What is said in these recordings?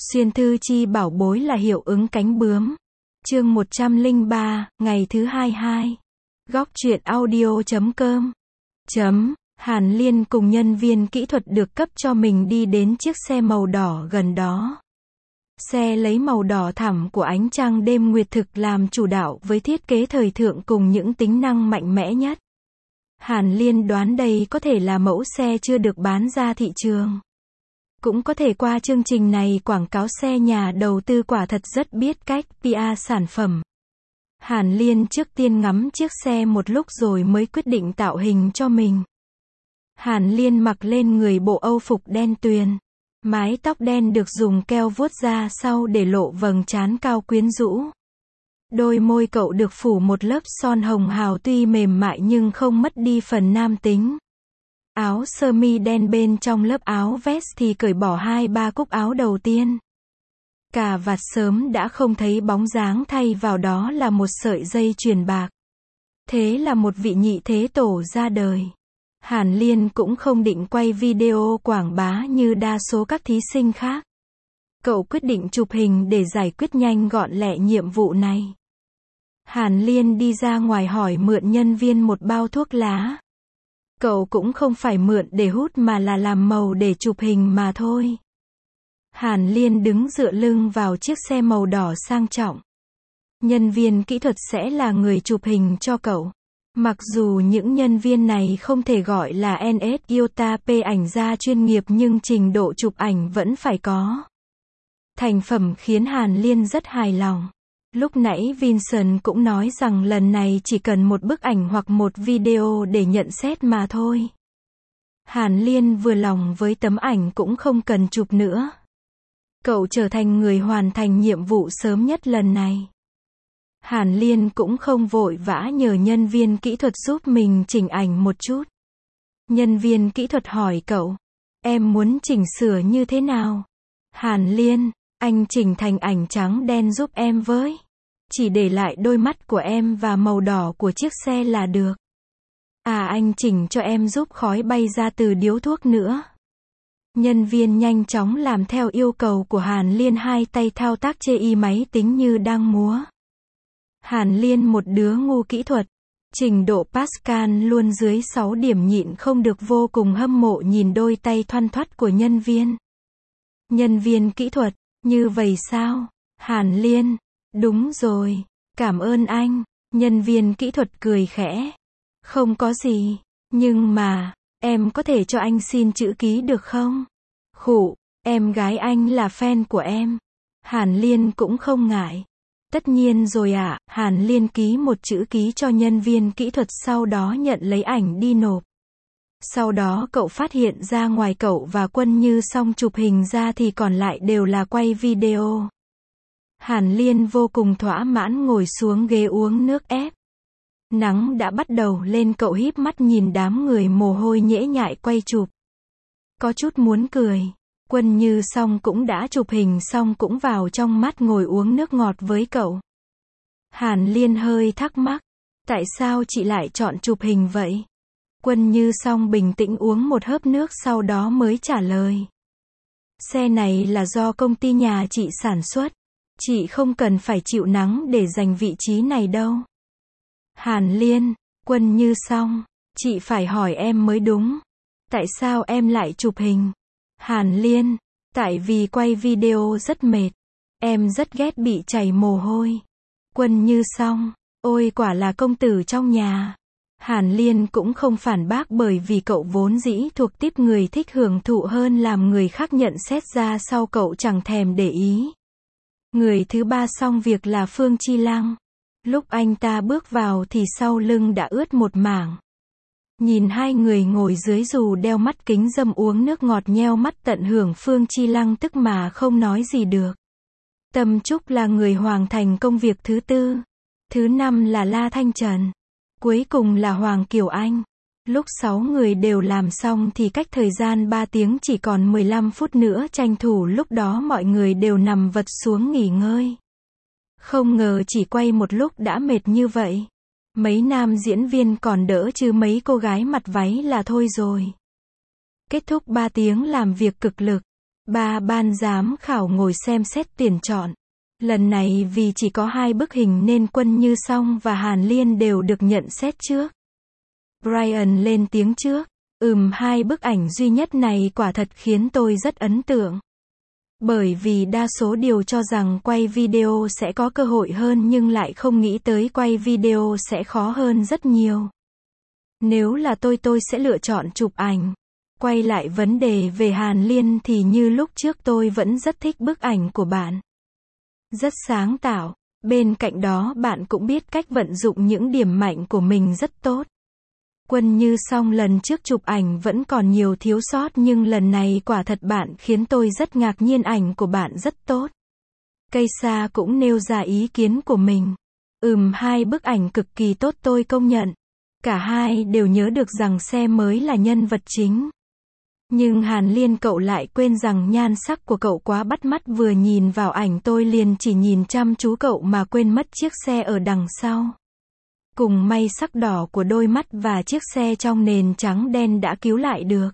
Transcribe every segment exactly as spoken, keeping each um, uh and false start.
Xuyên thư chi bảo bối là hiệu ứng cánh bướm. Chương một trăm lẻ ba, ngày thứ hai mươi hai. Góc truyện audio chấm com. Chấm. Hàn Liên cùng nhân viên kỹ thuật được cấp cho mình đi đến chiếc xe màu đỏ gần đó. Xe lấy màu đỏ thẳm của ánh trăng đêm nguyệt thực làm chủ đạo với thiết kế thời thượng cùng những tính năng mạnh mẽ nhất. Hàn Liên đoán đây có thể là mẫu xe chưa được bán ra thị trường. Cũng có thể qua chương trình này quảng cáo xe nhà đầu tư quả thật rất biết cách pê e sản phẩm. Hàn Liên trước tiên ngắm chiếc xe một lúc rồi mới quyết định tạo hình cho mình. Hàn Liên mặc lên người bộ âu phục đen tuyền. Mái tóc đen được dùng keo vuốt ra sau để lộ vầng trán cao quyến rũ. Đôi môi cậu được phủ một lớp son hồng hào tuy mềm mại nhưng không mất đi phần nam tính. Áo sơ mi đen bên trong lớp áo vest thì cởi bỏ hai ba cúc áo đầu tiên. Cà vạt sớm đã không thấy bóng dáng, thay vào đó là một sợi dây chuyền bạc. Thế là một vị nhị thế tổ ra đời. Hàn Liên cũng không định quay video quảng bá như đa số các thí sinh khác. Cậu quyết định chụp hình để giải quyết nhanh gọn lẹ nhiệm vụ này. Hàn Liên đi ra ngoài hỏi mượn nhân viên một bao thuốc lá. Cậu cũng không phải mượn để hút mà là làm màu để chụp hình mà thôi. Hàn Liên đứng dựa lưng vào chiếc xe màu đỏ sang trọng. Nhân viên kỹ thuật sẽ là người chụp hình cho cậu. Mặc dù những nhân viên này không thể gọi là en ét Iota P ảnh gia chuyên nghiệp nhưng trình độ chụp ảnh vẫn phải có. Thành phẩm khiến Hàn Liên rất hài lòng. Lúc nãy Vincent cũng nói rằng lần này chỉ cần một bức ảnh hoặc một video để nhận xét mà thôi. Hàn Liên vừa lòng với tấm ảnh cũng không cần chụp nữa. Cậu trở thành người hoàn thành nhiệm vụ sớm nhất lần này. Hàn Liên cũng không vội vã nhờ nhân viên kỹ thuật giúp mình chỉnh ảnh một chút. Nhân viên kỹ thuật hỏi cậu, em muốn chỉnh sửa như thế nào? Hàn Liên, anh chỉnh thành ảnh trắng đen giúp em với. Chỉ để lại đôi mắt của em và màu đỏ của chiếc xe là được. À, anh chỉnh cho em giúp khói bay ra từ điếu thuốc nữa. Nhân viên nhanh chóng làm theo yêu cầu của Hàn Liên, hai tay thao tác chê y máy tính như đang múa. Hàn Liên một đứa ngu kỹ thuật, trình độ Pascal luôn dưới sáu điểm, nhịn không được vô cùng hâm mộ nhìn đôi tay thoăn thoắt của nhân viên. Nhân viên kỹ thuật, như vậy sao? Hàn Liên, đúng rồi, cảm ơn anh. Nhân viên kỹ thuật cười khẽ. Không có gì, nhưng mà, em có thể cho anh xin chữ ký được không? Khụ, em gái anh là fan của em. Hàn Liên cũng không ngại. Tất nhiên rồi ạ, à. Hàn Liên ký một chữ ký cho nhân viên kỹ thuật, sau đó nhận lấy ảnh đi nộp. Sau đó cậu phát hiện ra ngoài cậu và Quân Như xong chụp hình ra thì còn lại đều là quay video. Hàn Liên vô cùng thỏa mãn ngồi xuống ghế uống nước ép. Nắng đã bắt đầu lên, cậu híp mắt nhìn đám người mồ hôi nhễ nhại quay chụp. Có chút muốn cười. Quân Như xong cũng đã chụp hình xong cũng vào trong mắt ngồi uống nước ngọt với cậu. Hàn Liên hơi thắc mắc. Tại sao chị lại chọn chụp hình vậy? Quân Như xong bình tĩnh uống một hớp nước sau đó mới trả lời. Xe này là do công ty nhà chị sản xuất. Chị không cần phải chịu nắng để giành vị trí này đâu. Hàn Liên, Quân Như xong, chị phải hỏi em mới đúng. Tại sao em lại chụp hình? Hàn Liên, tại vì quay video rất mệt. Em rất ghét bị chảy mồ hôi. Quân Như xong, ôi quả là công tử trong nhà. Hàn Liên cũng không phản bác bởi vì cậu vốn dĩ thuộc tiếp người thích hưởng thụ hơn làm người khác nhận xét ra sau, cậu chẳng thèm để ý. Người thứ ba xong việc là Phương Chi Lăng. Lúc anh ta bước vào thì sau lưng đã ướt một mảng. Nhìn hai người ngồi dưới dù đeo mắt kính râm uống nước ngọt nheo mắt tận hưởng, Phương Chi Lăng tức mà không nói gì được. Tâm Trúc là người hoàn thành công việc thứ tư. Thứ năm là La Thanh Trần. Cuối cùng là Hoàng Kiều Anh. Lúc sáu người đều làm xong thì cách thời gian ba tiếng chỉ còn mười lăm phút nữa, tranh thủ lúc đó mọi người đều nằm vật xuống nghỉ ngơi. Không ngờ chỉ quay một lúc đã mệt như vậy. Mấy nam diễn viên còn đỡ chứ mấy cô gái mặt váy là thôi rồi. Kết thúc ba tiếng làm việc cực lực, Ba ban giám khảo ngồi xem xét tuyển chọn. Lần này vì chỉ có hai bức hình nên Quân Như Song và Hàn Liên đều được nhận xét trước. Brian lên tiếng trước. Ừm hai bức ảnh duy nhất này quả thật khiến tôi rất ấn tượng. Bởi vì đa số đều cho rằng quay video sẽ có cơ hội hơn nhưng lại không nghĩ tới quay video sẽ khó hơn rất nhiều. Nếu là tôi tôi sẽ lựa chọn chụp ảnh. Quay lại vấn đề về Hàn Liên thì như lúc trước tôi vẫn rất thích bức ảnh của bạn. Rất sáng tạo. Bên cạnh đó bạn cũng biết cách vận dụng những điểm mạnh của mình rất tốt. Quân Như Song lần trước chụp ảnh vẫn còn nhiều thiếu sót nhưng lần này quả thật bạn khiến tôi rất ngạc nhiên, ảnh của bạn rất tốt. Cây Sa cũng nêu ra ý kiến của mình. Ừm hai bức ảnh cực kỳ tốt tôi công nhận. Cả hai đều nhớ được rằng xe mới là nhân vật chính. Nhưng Hàn Liên cậu lại quên rằng nhan sắc của cậu quá bắt mắt, vừa nhìn vào ảnh tôi liền chỉ nhìn chăm chú cậu mà quên mất chiếc xe ở đằng sau. Cùng may sắc đỏ của đôi mắt và chiếc xe trong nền trắng đen đã cứu lại được.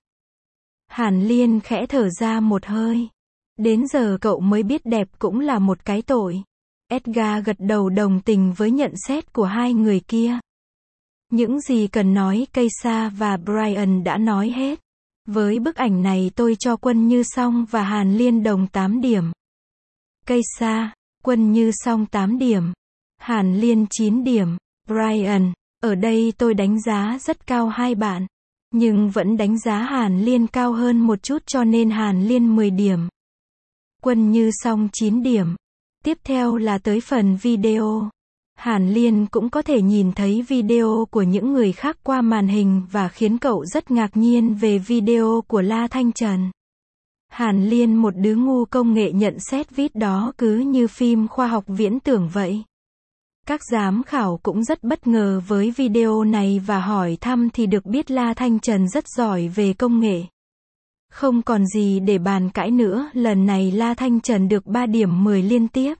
Hàn Liên khẽ thở ra một hơi. Đến giờ cậu mới biết đẹp cũng là một cái tội. Edgar gật đầu đồng tình với nhận xét của hai người kia. Những gì cần nói Cây Sa và Brian đã nói hết. Với bức ảnh này tôi cho Quân Như Song và Hàn Liên đồng tám điểm. Cây Sa, Quân Như Song tám điểm. Hàn Liên chín điểm. Brian, ở đây tôi đánh giá rất cao hai bạn. Nhưng vẫn đánh giá Hàn Liên cao hơn một chút cho nên Hàn Liên mười điểm. Quân Như Song chín điểm. Tiếp theo là tới phần video. Hàn Liên cũng có thể nhìn thấy video của những người khác qua màn hình và khiến cậu rất ngạc nhiên về video của La Thanh Trần. Hàn Liên một đứa ngu công nghệ nhận xét viết đó cứ như phim khoa học viễn tưởng vậy. Các giám khảo cũng rất bất ngờ với video này và hỏi thăm thì được biết La Thanh Trần rất giỏi về công nghệ. Không còn gì để bàn cãi nữa, lần này La Thanh Trần được ba điểm mười liên tiếp.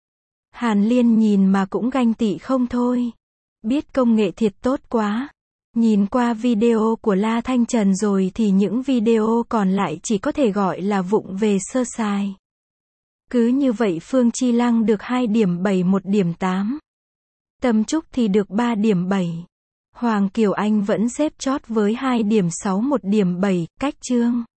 Hàn Liên nhìn mà cũng ganh tị không thôi. Biết công nghệ thiệt tốt quá. Nhìn qua video của La Thanh Trần rồi thì những video còn lại chỉ có thể gọi là vụng về sơ sài. Cứ như vậy Phương Chi Lăng được hai điểm bảy một điểm tám. Tâm Trúc thì được ba điểm bảy. Hoàng Kiều Anh vẫn xếp chót với hai điểm sáu một điểm bảy, cách Trương